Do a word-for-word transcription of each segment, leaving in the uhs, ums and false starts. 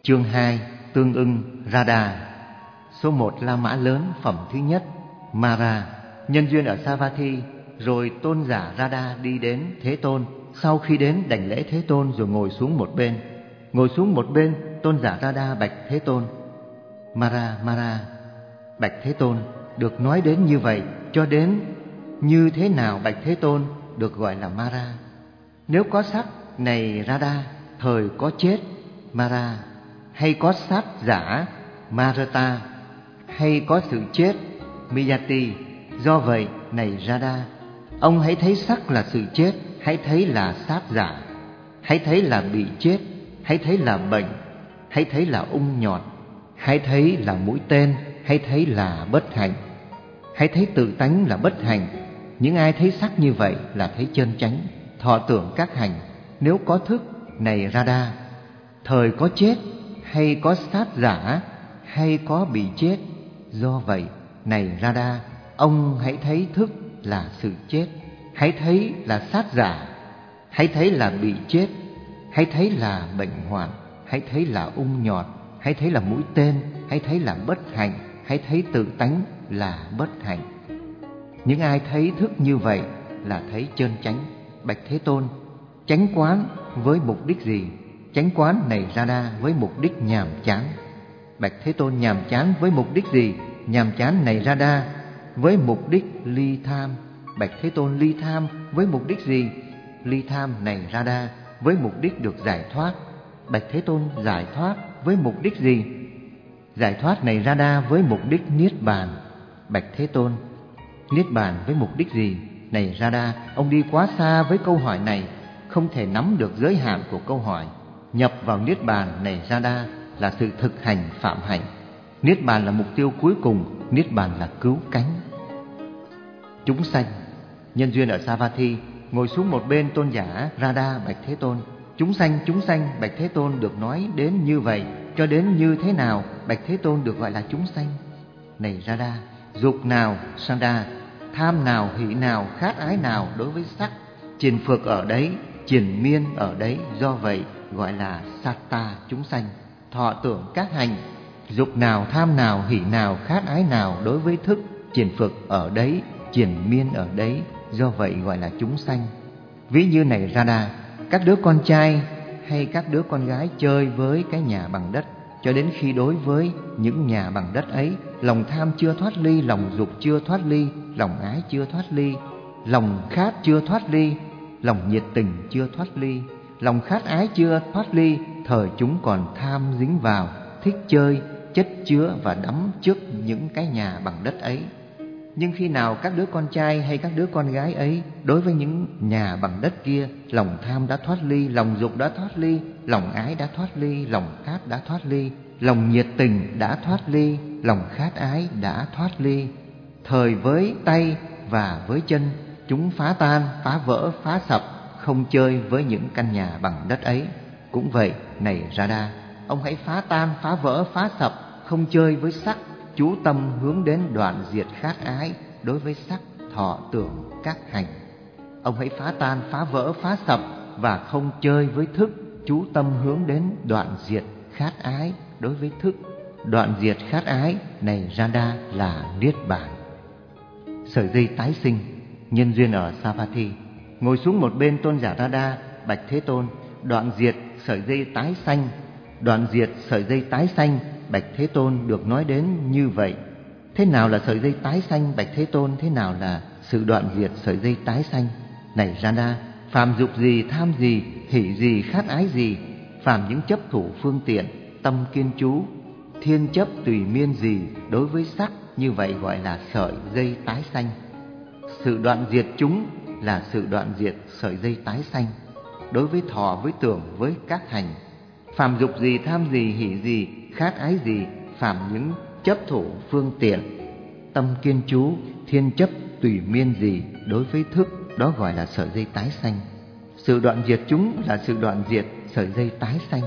Chương hai, tương ưng Radha. Số một La Mã lớn phẩm thứ nhất, Mara. Nhân duyên ở Savatthi, rồi tôn giả Radha đi đến Thế Tôn. Sau khi đến đảnh lễ Thế Tôn rồi ngồi xuống một bên. Ngồi xuống một bên, tôn giả Radha bạch Thế Tôn: Mara, Mara. Bạch Thế Tôn, được nói đến như vậy, cho đến như thế nào bạch Thế Tôn được gọi là Mara? Nếu có sắc, này Radha, thời có chết, Mara, hay có sát giả, Marata, hay có sự chết, Miyati. Do vậy, này Radha, ông hãy thấy sắc là sự chết, hãy thấy là sát giả, hãy thấy là bị chết, hãy thấy là bệnh, hãy thấy là ung nhọt, hãy thấy là mũi tên, hãy thấy là bất hạnh, hãy thấy tự tánh là bất hạnh. Những ai thấy sắc như vậy là thấy chân chánh, thọ tưởng các hành. Nếu có thức, này Radha, thời có chết, hay có sát giả, hay có bị chết. Do vậy, này Radha, ông hãy thấy thức là sự chết, hãy thấy là sát giả, hãy thấy là bị chết, hãy thấy là bệnh hoạn, hãy thấy là ung nhọt, hãy thấy là mũi tên, hãy thấy là bất hạnh, hãy thấy tự tánh là bất hạnh. Những ai thấy thức như vậy là thấy chân chánh. Bạch Thế Tôn, chánh quán với mục đích gì? Chánh quán, này Radha, với mục đích nhàm chán. Bạch Thế Tôn, nhàm chán với mục đích gì? Nhàm chán, này Radha, với mục đích ly tham. Bạch Thế Tôn, ly tham với mục đích gì? Ly tham, này Radha, với mục đích được giải thoát. Bạch Thế Tôn, giải thoát với mục đích gì? Giải thoát, này Radha, với mục đích niết bàn. Bạch Thế Tôn, niết bàn với mục đích gì? Này Radha, ông đi quá xa với câu hỏi này, không thể nắm được giới hạn của câu hỏi. Nhập vào niết bàn, này Radha, là sự thực hành phạm hạnh. Niết bàn là mục tiêu cuối cùng, niết bàn là cứu cánh. Chúng sanh. Nhân duyên ở Savatthi, ngồi xuống một bên tôn giả Radha bạch Thế Tôn: Chúng sanh, chúng sanh, bạch Thế Tôn, được nói đến như vậy, cho đến như thế nào bạch Thế Tôn được gọi là chúng sanh? Này Radha, dục nào, Sanda, tham nào, hỷ nào, khát ái nào đối với sắc, triền phược ở đấy, triền miên ở đấy. Do vậy gọi là Satta, chúng sanh. Thọ tưởng các hành, dục nào, tham nào, hỷ nào, khát ái nào đối với thức, triền phược ở đấy, triền miên ở đấy. Do vậy gọi là chúng sanh. Ví như này Radha, các đứa con trai hay các đứa con gái chơi với cái nhà bằng đất, cho đến khi đối với những nhà bằng đất ấy, lòng tham chưa thoát ly, lòng dục chưa thoát ly, lòng ái chưa thoát ly, lòng khát chưa thoát ly, lòng nhiệt tình chưa thoát ly, lòng khát ái chưa thoát ly, thời chúng còn tham dính vào, thích chơi, chất chứa và đắm trước những cái nhà bằng đất ấy. Nhưng khi nào các đứa con trai hay các đứa con gái ấy đối với những nhà bằng đất kia, lòng tham đã thoát ly, lòng dục đã thoát ly, lòng ái đã thoát ly, lòng khát đã thoát ly, lòng nhiệt tình đã thoát ly, lòng khát ái đã thoát ly, thời với tay và với chân chúng phá tan, phá vỡ, phá sập, không chơi với những căn nhà bằng đất ấy. Cũng vậy, này Radha, ông hãy phá tan, phá vỡ, phá sập, không chơi với sắc, chú tâm hướng đến đoạn diệt khát ái đối với sắc, thọ tưởng các hành. Ông hãy phá tan, phá vỡ, phá sập và không chơi với thức, chú tâm hướng đến đoạn diệt khát ái đối với thức. Đoạn diệt khát ái, này Radha, là niết bàn. Sợi dây tái sinh. Nhân duyên ở Savatthi, ngồi xuống một bên tôn giả Radha bạch Thế Tôn: Đoạn diệt sợi dây tái sanh. Đoạn diệt sợi dây tái sanh, bạch Thế Tôn, được nói đến như vậy. Thế nào là sợi dây tái sanh, bạch Thế Tôn? Thế nào là sự đoạn diệt sợi dây tái sanh? Này Radha, phàm dục gì, tham gì, hỷ gì, khát ái gì, phàm những chấp thủ phương tiện, tâm kiên chú, thiên chấp tùy miên gì đối với sắc, như vậy gọi là sợi dây tái sanh. Sự đoạn diệt chúng là sự đoạn diệt sợi dây tái sanh đối với thọ, với tưởng, với các hành. Phàm dục gì, tham gì, hỷ gì, khát ái gì, phàm những chấp thủ phương tiện, tâm kiên chú, thiên chấp tùy miên gì đối với thức, đó gọi là sợi dây tái sanh. Sự đoạn diệt chúng là sự đoạn diệt sợi dây tái sanh.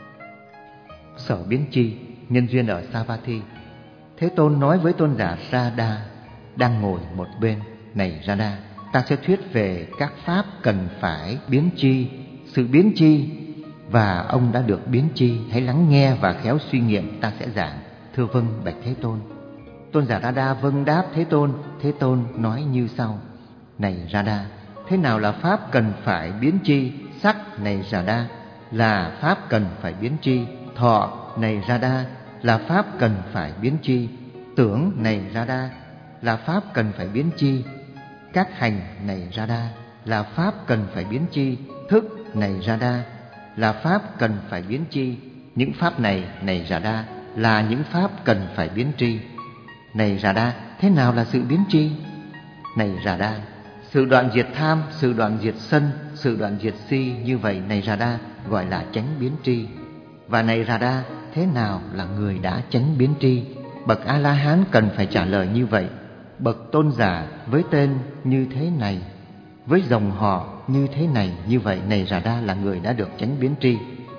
Sở biến chi. Nhân duyên ở Savatthi, Thế Tôn nói với tôn giả Radha đang ngồi một bên: Này Radha, ta sẽ thuyết về các pháp cần phải biến chi. Sự biến chi và ông đã được biến chi? Hãy lắng nghe và khéo suy nghiệm, ta sẽ giảng. Thưa vâng bạch Thế Tôn. Tôn giả Rada vâng đáp Thế Tôn. Thế Tôn nói như sau: Này Rada, thế nào là pháp cần phải biến chi? Sắc này Rada là pháp cần phải biến chi. Thọ này Rada là pháp cần phải biến chi. Tưởng này Rada là pháp cần phải biến chi. Các hành này Rada là pháp cần phải biến chi. Thức này Rada là pháp cần phải biến chi. Những pháp này này Rada là những pháp cần phải biến tri. Này Rada, thế nào là sự biến tri? Này Rada, sự đoạn diệt tham, sự đoạn diệt sân, sự đoạn diệt si, như vậy này Rada gọi là chánh biến tri. Và này Rada, thế nào là người đã chánh biến tri? Bậc A-la-hán cần phải trả lời như vậy. Bậc tôn giả với tên như thế này, với dòng họ như thế này, như vậy này Rada là người đã được chánh biến tri.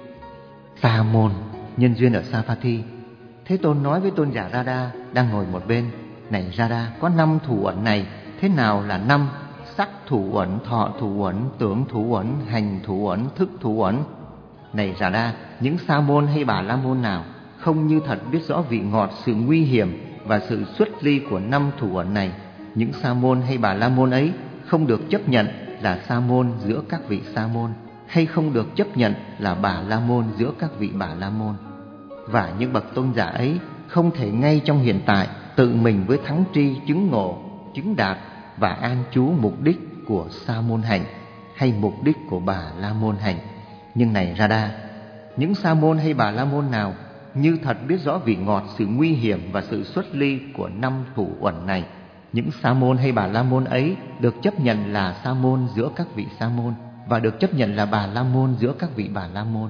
Sa môn nhân duyên ở Savatthi. Thế Tôn nói với tôn giả Rada đang ngồi một bên: Này Rada, có năm thủ uẩn này. Thế nào là năm? Sắc thủ uẩn, thọ thủ uẩn, tưởng thủ uẩn, hành thủ uẩn, thức thủ uẩn. Này Rada, những sa môn hay bà la môn nào không như thật biết rõ vị ngọt, sự nguy hiểm và sự xuất ly của năm thủ uẩn này, những sa môn hay bà la môn ấy không được chấp nhận là sa môn giữa các vị sa môn, hay không được chấp nhận là bà la môn giữa các vị bà la môn. Và những bậc tôn giả ấy không thể ngay trong hiện tại tự mình với thắng tri, chứng ngộ, chứng đạt và an trú mục đích của sa môn hạnh hay mục đích của bà la môn hạnh. Nhưng này Rada, những sa môn hay bà la môn nào như thật biết rõ vị ngọt, sự nguy hiểm và sự xuất ly của năm thủ uẩn này, những sa môn hay bà la môn ấy được chấp nhận là sa môn giữa các vị sa môn và được chấp nhận là bà la môn giữa các vị bà la môn.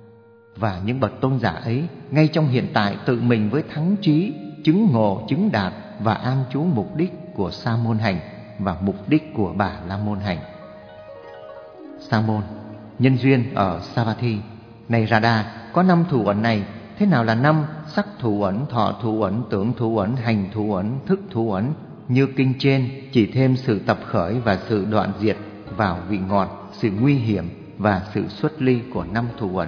Và những bậc tôn giả ấy ngay trong hiện tại tự mình với thắng trí, chứng ngộ, chứng đạt và an trú mục đích của sa môn hành và mục đích của bà la môn hành. Sa môn nhân duyên ở Savatthi. Này Rada, có năm thủ uẩn này. Thế nào là năm? Sắc thủ uẩn, thọ thủ uẩn, tưởng thủ uẩn, hành thủ uẩn, thức thủ uẩn. Như kinh trên chỉ thêm sự tập khởi và sự đoạn diệt vào vị ngọt, sự nguy hiểm và sự xuất ly của năm thủ uẩn.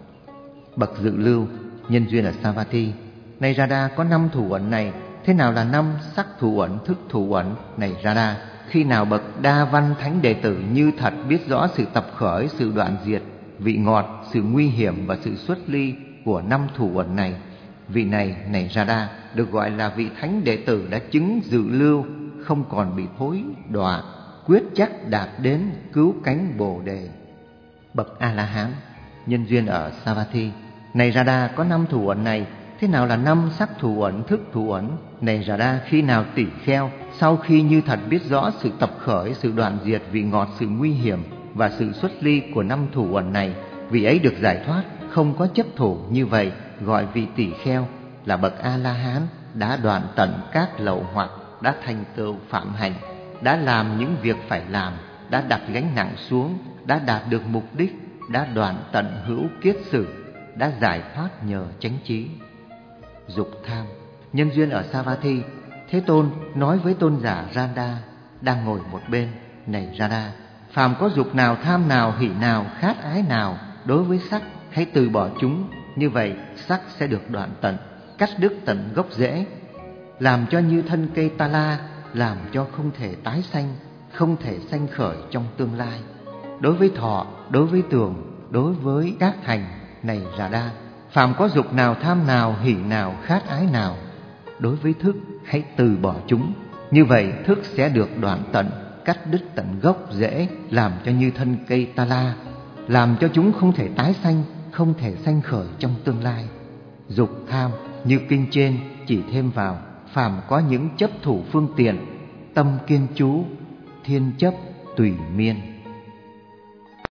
Bậc dự lưu nhân duyên ở Savatthi. Này Rada, có năm thủ uẩn này. Thế nào là năm? Sắc thủ uẩn, thức thủ uẩn. Này Rada, khi nào bậc đa văn thánh đệ tử như thật biết rõ sự tập khởi, sự đoạn diệt, vị ngọt, sự nguy hiểm và sự xuất ly của năm thủ uẩn này, vị này, này Rada, được gọi là vị thánh đệ tử đã chứng dự lưu, không còn bị thối đọa, quyết chắc đạt đến cứu cánh Bồ đề. Bậc A-la-hán nhân duyên ở Savatthi. Này Rada, có năm thủ uẩn này. Thế nào là năm? Sắc thủ uẩn, thức thủ uẩn. Này Rada, khi nào tỷ kheo sau khi như thật biết rõ sự tập khởi, sự đoạn diệt, vị ngọt, sự nguy hiểm và sự xuất ly của năm thủ uẩn này, vị ấy được giải thoát, không có chấp thủ, như vậy gọi vị tỷ kheo là bậc A-la-hán đã đoạn tận các lậu hoặc, đã thành tựu phạm hạnh, đã làm những việc phải làm, đã đặt gánh nặng xuống, đã đạt được mục đích, đã đoạn tận hữu kiết sử, đã giải thoát nhờ chánh trí. Dục tham nhân duyên ở Savatthi. Thế Tôn nói với tôn giả Rada đang ngồi một bên: Này Rada, phàm có dục nào, tham nào, hỷ nào, khát ái nào đối với sắc, hãy từ bỏ chúng. Như vậy sắc sẽ được đoạn tận, cắt đứt tận gốc rễ, làm cho như thân cây ta la, làm cho không thể tái sanh, không thể sanh khởi trong tương lai. Đối với thọ, đối với tưởng, đối với các hành, này Rada, phàm có dục nào, tham nào, hỷ nào, khát ái nào đối với thức, hãy từ bỏ chúng. Như vậy thức sẽ được đoạn tận, cắt đứt tận gốc rễ, làm cho như thân cây ta la, làm cho chúng không thể tái sanh, không thể sanh khởi trong tương lai. Dục tham như kinh trên chỉ thêm vào: phàm có những chấp thủ phương tiện, tâm kiên chú, thiên chấp tùy miên.